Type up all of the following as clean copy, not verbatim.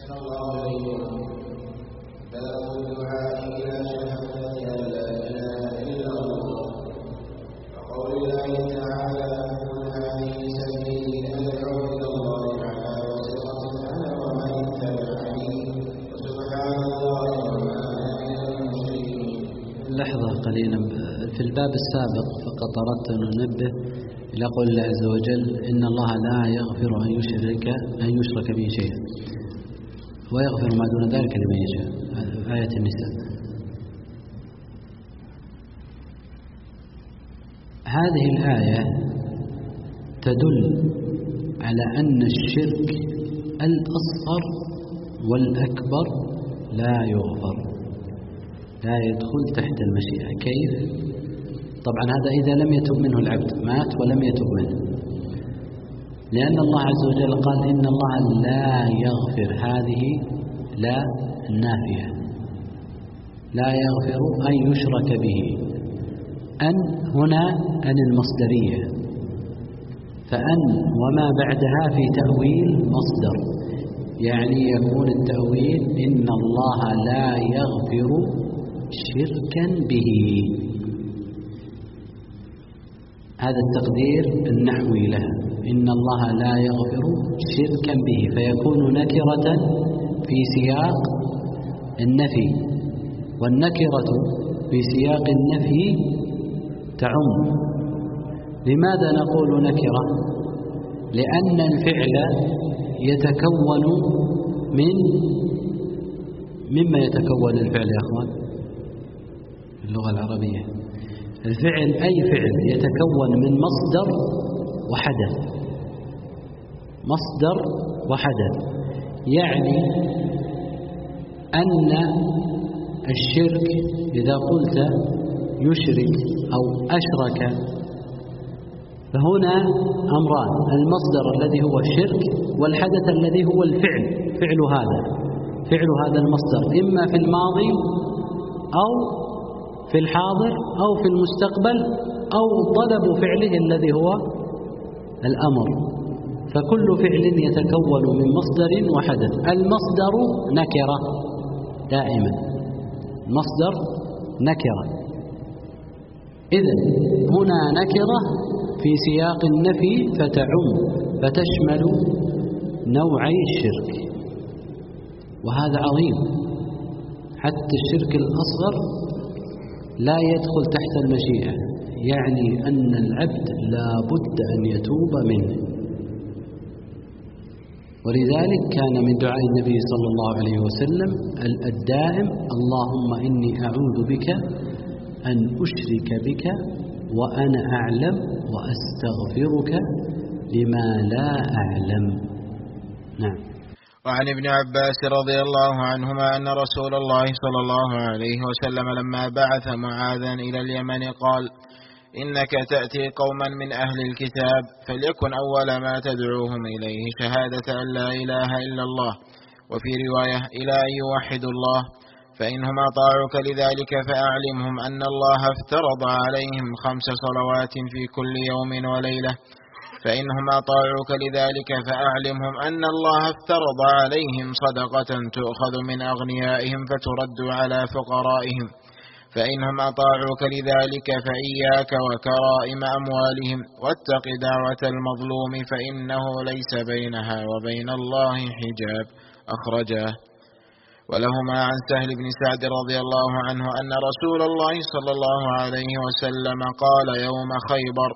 صلى الله عليه وسلم باب الدعاء إلى شهادة أن لا إله إلا الله وقول الله تعالى قل هذه سبيلي أدعو إلى الله على بصيرة أنا ومن اتبعني وسبحان الله وما أنا من المشركين. لحظة قليلا في الباب السابق فقط أردت أن ننبه إلى قول الله عز وجل إن الله لا يغفر أن يشرك به شيئا ويغفر ما دون ذلك لمن يشاء. آية النساء. هذه الآية تدل على أن الشرك الأصغر والأكبر لا يغفر، لا يدخل تحت المشيئة. كيف؟ طبعا هذا إذا لم يتب منه العبد، مات ولم يتب منه، لأن الله عز وجل قال إن الله لا يغفر. هذه لا النافية، لا يغفر أن يشرك به. أن هنا أن المصدرية، فأن وما بعدها في تأويل مصدر، يعني يكون التأويل إن الله لا يغفر شركا به. هذا التقدير النحوي لها، إن الله لا يغفر شركا به، فيكون نكرة في سياق النفي، والنكرة في سياق النفي تعم. لماذا نقول نكرة؟ لأن الفعل يتكون مما يتكون الفعل يا أخوان في اللغة العربية. الفعل أي فعل يتكون من مصدر وحدث، مصدر وحدث. يعني أن الشرك إذا قلت يشرك أو أشرك فهنا أمران: المصدر الذي هو الشرك، والحدث الذي هو الفعل، فعل هذا المصدر إما في الماضي أو في الحاضر أو في المستقبل أو طلب فعله الذي هو الأمر. فكل فعل يتكون من مصدر وحدث. المصدر نكرة دائما، مصدر نكرة. إذن هنا نكرة في سياق النفي فتعم فتشمل نوعي الشرك، وهذا عظيم. حتى الشرك الأصغر لا يدخل تحت المشيئة، يعني أن العبد لا بد أن يتوب منه. ولذلك كان من دعاء النبي صلى الله عليه وسلم الدائم: اللهم إني أعوذ بك أن أشرك بك وأنا أعلم وأستغفرك لما لا أعلم. نعم. وعن ابن عباس رضي الله عنهما أن رسول الله صلى الله عليه وسلم لما بعث معاذا إلى اليمن قال: إنك تأتي قوما من أهل الكتاب، فليكن أول ما تدعوهم إليه شهادة أن لا إله إلا الله، وفي رواية إلى أن يوحدوا الله، فإنهم أطاعوك لذلك فأعلمهم أن الله افترض عليهم 5 صلوات في كل يوم وليلة، فإنهم أطاعوك لذلك فأعلمهم أن الله افترض عليهم صدقة تؤخذ من أغنيائهم فترد على فقرائهم، فإنهم أطاعوك لذلك فإياك وكرائم أموالهم، واتق دعوة المظلوم فإنه ليس بينها وبين الله حجاب. أخرجاه. ولهما عن سهل بن سعد رضي الله عنه أن رسول الله صلى الله عليه وسلم قال يوم خيبر: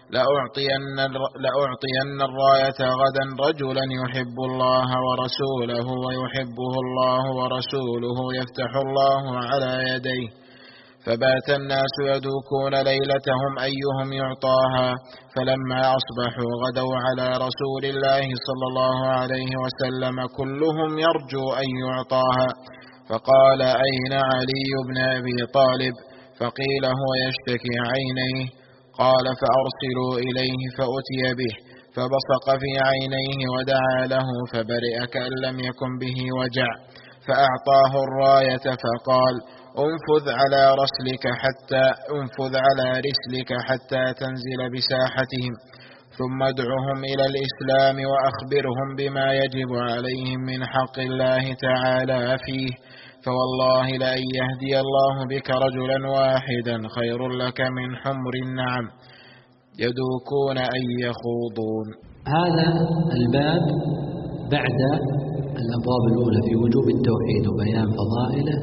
لأعطين الراية غدا رجلا يحب الله ورسوله ويحبه الله ورسوله يفتح الله على يديه، فبات الناس يدوكون ليلتهم أيهم يعطاها، فلما أصبحوا غدوا على رسول الله صلى الله عليه وسلم كلهم يرجو أن يعطاها، فقال: أين علي بن أبي طالب؟ فقيل: هو يشتكي عينيه. قال: فأرسلوا إليه فأتي به، فبصق في عينيه ودعا له فبرئ كأن لم يكن به وجع، فأعطاه الراية فقال: انفذ على رسلك حتى تنزل بساحتهم. ثم ادعهم إلى الإسلام وأخبرهم بما يجب عليهم من حق الله تعالى فيه، فوالله لأن يهدي الله بك رجلا واحدا خير لك من حمر النعم يدوكون أن يخوضون. هذا الباب بعد الأبواب الأولى في وجوب التوحيد وبيان فضائله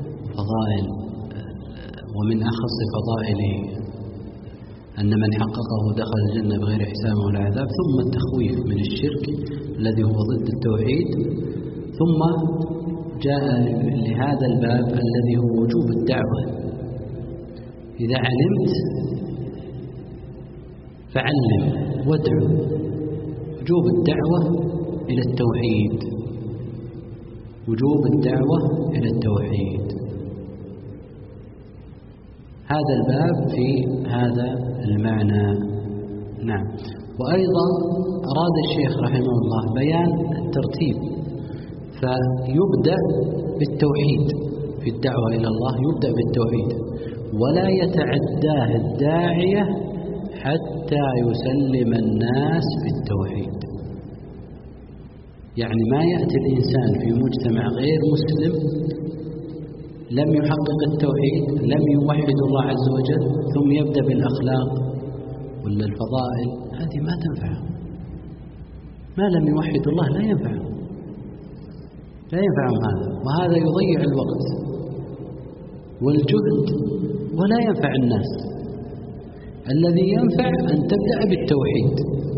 ومن أخص فضائله أن من حققه دخل الجنة بغير حساب ولا عذاب، ثم التخويف من الشرك الذي هو ضد التوحيد، ثم جاء لهذا الباب الذي هو وجوب الدعوة. إذا علمت فعلم وادعو، وجوب الدعوة إلى التوحيد، وجوب الدعوة إلى التوحيد. هذا الباب في هذا المعنى. نعم. وأيضا أراد الشيخ رحمه الله بيان الترتيب، فيبدأ بالتوحيد في الدعوة إلى الله، يبدأ بالتوحيد ولا يتعداه الداعية حتى يسلم الناس بالتوحيد. يعني ما يأتي الإنسان في مجتمع غير مسلم لم يحقق التوحيد، لم يوحد الله عز وجل، ثم يبدأ بالأخلاق ولا الفضائل، هذه ما تنفع. ما لم يوحد الله لا ينفعهم هذا، وهذا يضيع الوقت والجهد ولا ينفع الناس. الذي ينفع أن تبدأ بالتوحيد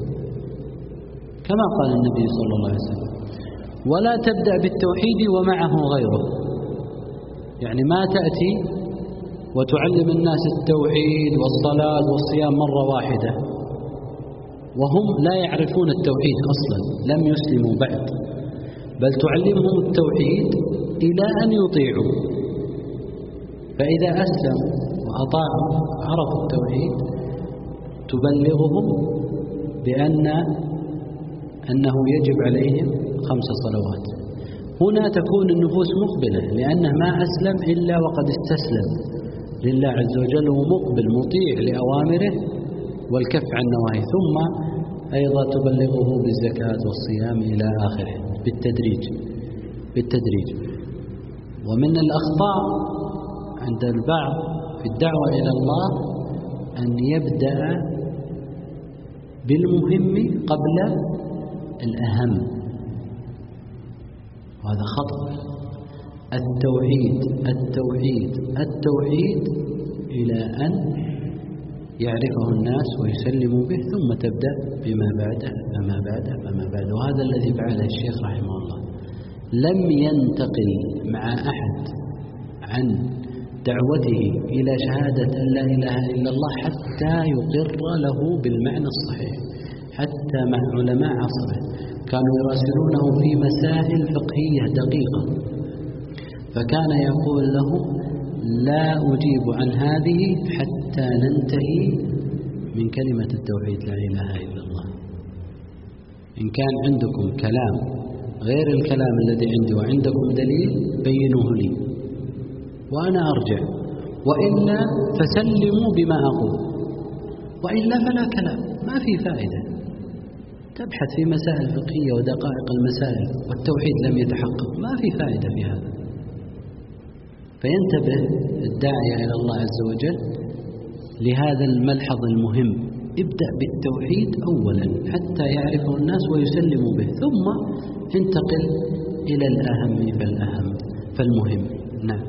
كما قال النبي صلى الله عليه وسلم، ولا تبدأ بالتوحيد ومعه غيره. يعني ما تأتي وتعلم الناس التوحيد والصلاة والصيام مرة واحدة وهم لا يعرفون التوحيد أصلا، لم يسلموا بعد، بل تعلمهم التوحيد إلى أن يطيعوا، فإذا أسلموا وأطاعوا عرفوا التوحيد تبلغهم أنه يجب عليهم 5 صلوات. هنا تكون النفوس مقبلة، لأنه ما أسلم إلا وقد استسلم لله عز وجل ومقبل مطيع لأوامره والكف عن نواهيه، ثم أيضا تبلغه بالزكاة والصيام إلى آخره بالتدريج. ومن الأخطاء عند البعض في الدعوة إلى الله أن يبدأ بالمهم قبل الأهم، وهذا خطأ. التوحيد إلى أن يعرفه الناس ويسلموا به، ثم تبدأ بما بعده فما بعده. وهذا الذي فعله الشيخ رحمه الله، لم ينتقل مع أحد عن دعوته إلى شهادة أن لا إله إلا الله حتى يقر له بالمعنى الصحيح. حتى مع علماء عصره كانوا يراسلونه في مسائل فقهية دقيقة، فكان يقول له لا أجيب عن هذه حتى ننتهي من كلمة التوحيد لا إله إلا الله. إن كان عندكم كلام غير الكلام الذي عندي وعندكم دليل بينوه لي وأنا أرجع، وإلا فسلموا بما أقول، وإلا فلا كلام، ما في فائدة. تبحث في مسائل فقهية ودقائق المسائل والتوحيد لم يتحقق، ما في فائدة في هذا. فينتبه الداعية إلى الله عز وجل لهذا الملحظ المهم، ابدأ بالتوحيد أولا حتى يعرفه الناس ويسلموا به، ثم انتقل إلى الأهم فالمهم. نعم.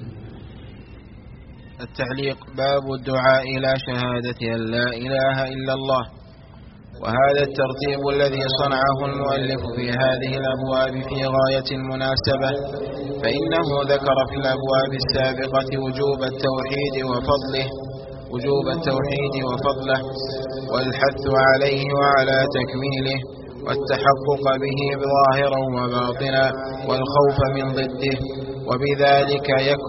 التعليق: باب الدعاء إلى شهادة أن لا إله إلا الله. وهذا الترتيب الذي صنعه المؤلف في هذه الأبواب في غاية المناسبة، فإنه ذكر في الأبواب السابقة وجوب التوحيد وفضله والحث عليه وعلى تكميله والتحقق به ظاهرا وباطنا والخوف من ضده، وبذلك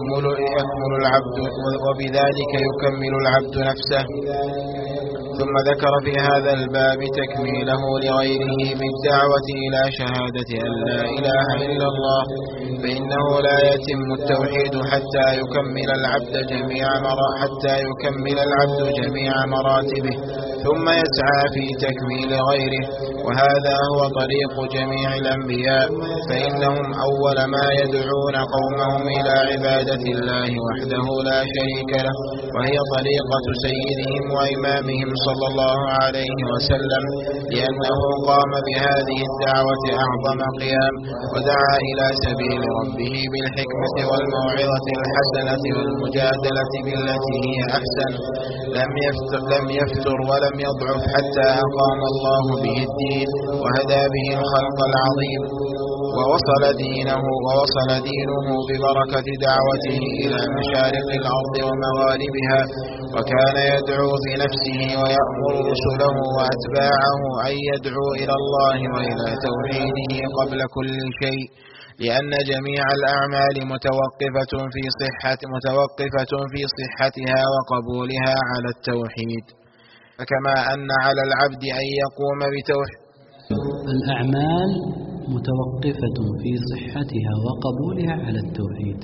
يكمل العبد نفسه. ثم ذكر في هذا الباب تكميله لغيره بالدعوة إلى شهادة أن لا إله إلا الله، فإنه لا يتم التوحيد حتى يكمل العبد جميع مراتبه، ثم يسعى في تكميل غيره. وهذا هو طريق جميع الأنبياء، فإنهم أول ما يدعون قومهم إلى عبادة الله وحده لا شريك له، وهي طريقة سيدهم وإمامهم صلى الله عليه وسلم، لأنه قام بهذه الدعوة أعظم قيام، ودعا إلى سبيل ربه بالحكمة والموعظة الحسنة والمجادلة بالتي هي أحسن. لم يفتر ولم يضعف حتى أقام الله به الدين وهدى به الخلق العظيم، ووصل دينه ببركة دعوته إلى مشارق الأرض ومغاربها. وكان يدعو في نفسه ويأمر رسله وأتباعه أن يدعوا إلى الله وإلى توحيده قبل كل شيء، لأن جميع الأعمال متوقفة في صحتها وقبولها على التوحيد. فكما أن على العبد أن يقوم بتوحيد الأعمال متوقفة في صحتها وقبولها على التوحيد.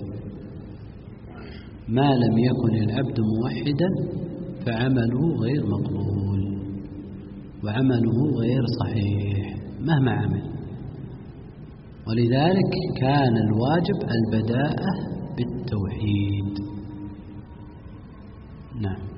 ما لم يكن العبد موحدا فعمله غير مقبول وعمله غير صحيح مهما عمل. ولذلك كان الواجب البداءة بالتوحيد. نعم.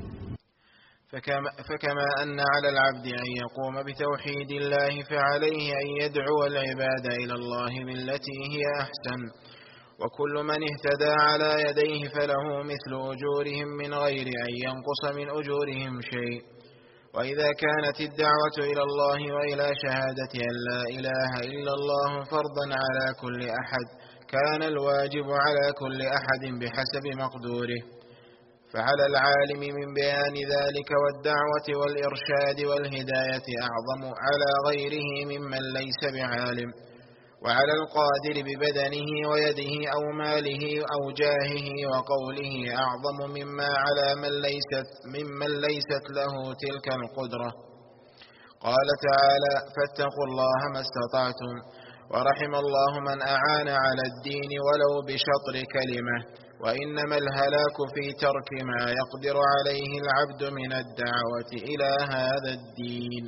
فكما أن على العبد أن يقوم بتوحيد الله فعليه أن يدعو العباد إلى الله بالتي هي أحسن. وكل من اهتدى على يديه فله مثل أجورهم من غير أن ينقص من أجورهم شيء. وإذا كانت الدعوة إلى الله وإلى شهادة أن لا إله إلا الله فرضا على كل أحد، كان الواجب على كل أحد بحسب مقدوره. فعلى العالم من بيان ذلك والدعوة والإرشاد والهداية أعظم على غيره ممن ليس بعالم. وعلى القادر ببدنه ويده أو ماله أو جاهه وقوله أعظم مما على ممن ليست له تلك القدرة. قال تعالى: فاتقوا الله ما استطعتم. ورحم الله من أعان على الدين ولو بشطر كلمة. وإنما الهلاك في ترك ما يقدر عليه العبد من الدعوة إلى هذا الدين.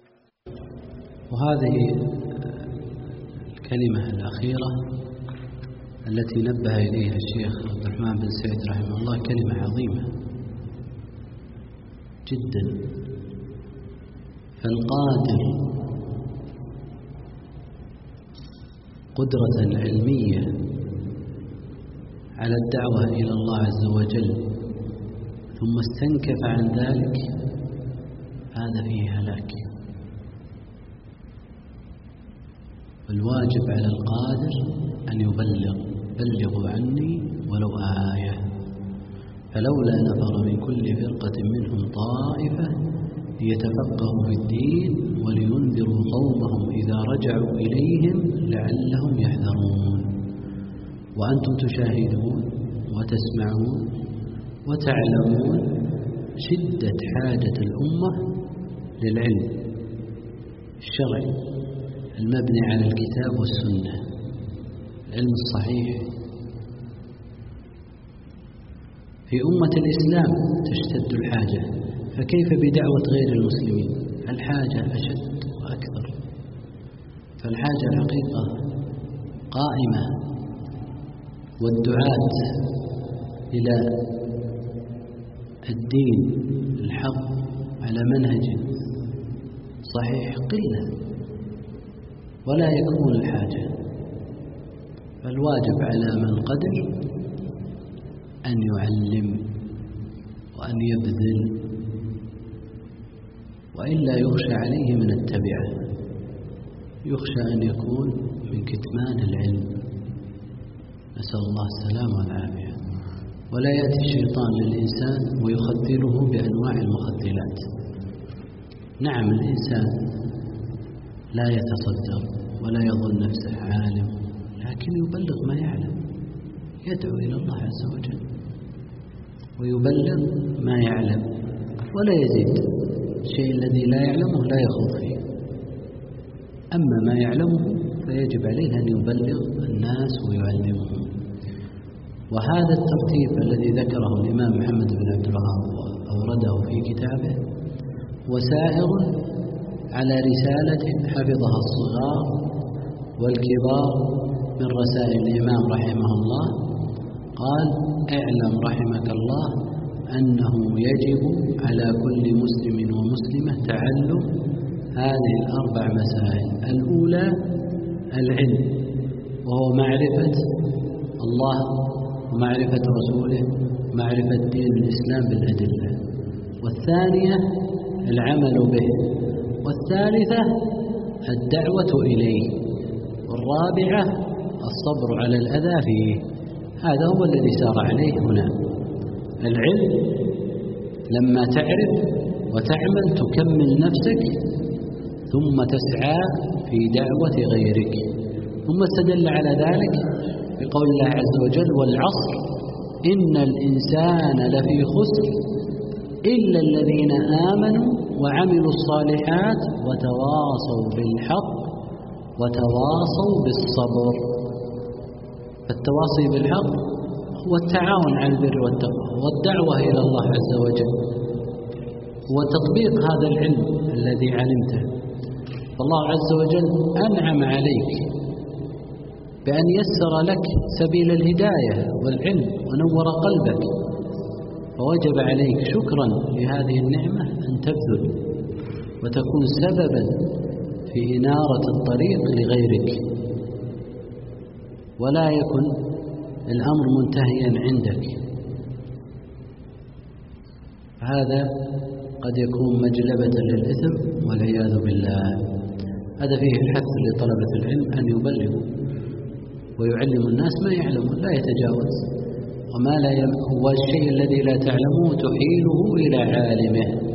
وهذه الكلمة الأخيرة التي نبه إليها الشيخ عبد الرحمن بن سعيد رحمه الله كلمة عظيمة جدا. فالقادر قدرة علمية على الدعوة إلى الله عز وجل ثم استنكف عن ذلك، هذا فيه هلاك. الواجب على القادر أن بلغوا عني ولو آية. فلولا نفر من كل فرقة منهم طائفة ليتفقهوا في الدين ولينذروا قومهم إذا رجعوا إليهم لعلهم يحذرون. وأنتم تشاهدون وتسمعون وتعلمون شدة حاجة الأمة للعلم الشرعي المبني على الكتاب والسنة، العلم الصحيح. في أمة الإسلام تشتد الحاجة، فكيف بدعوة غير المسلمين؟ الحاجة أشد وأكثر. فالحاجة الحقيقة قائمة، والدعاة إلى الدين الحق على منهج صحيح قلة، ولا يكون الحاجة. فالواجب على من قدر أن يعلم وأن يبذل، وإلا يخشى عليه من التبعة، يخشى أن يكون من كتمان العلم، نسأل الله السلامة والعافية. ولا يأتي الشيطان للإنسان ويخذله بأنواع المخذلات. نعم، الإنسان لا يتصدر ولا يظن نفسه عالم، لكن يبلغ ما يعلم، يدعو إلى الله عز وجل ويبلغ ما يعلم ولا يزيد. الشيء الذي لا يعلمه لا يخوض فيه، أما ما يعلمه فيجب عليه أن يبلغ الناس ويعلمهم. وهذا الترتيب الذي ذكره الإمام محمد بن عبد الوهاب وأورده في كتابه وسائر على رسالة حفظها الصغار والكبار من رسائل الإمام رحمه الله. قال: اعلم رحمك الله أنه يجب على كل مسلم ومسلمة تعلم هذه الأربع مسائل. الأولى العلم، وهو معرفة الله ومعرفة رسوله ومعرفة دين الإسلام بالأدلة. والثانية العمل به. والثالثة الدعوة إليه. والرابعة الصبر على الأذى فيه. هذا هو الذي سار عليه هنا. العلم لما تعرف وتعمل تكمل نفسك، ثم تسعى في دعوة غيرك. ثم استدل على ذلك بقول الله عز وجل: والعصر إن الإنسان لفي خسر إلا الذين آمنوا وعملوا الصالحات وتواصوا بالحق وتواصوا بالصبر. التواصي بالحق هو التعاون على البر والتقوى والدعوة إلى الله عز وجل، وتطبيق هذا العلم الذي علمته. فالله عز وجل أنعم عليك بأن يسر لك سبيل الهداية والعلم ونور قلبك، فوجب عليك شكرا لهذه النعمة أن تبذل وتكون سببا في إنارة الطريق لغيرك، ولا يكن الأمر منتهيا عندك. هذا قد يكون مجلبة للإثم والعياذ بالله. هذا فيه حث لطلبة العلم أن يبلغوا ويعلم الناس ما يعلمون، لا يتجاوز، والشيء الذي لا تعلمه تحيله إلى عالمه.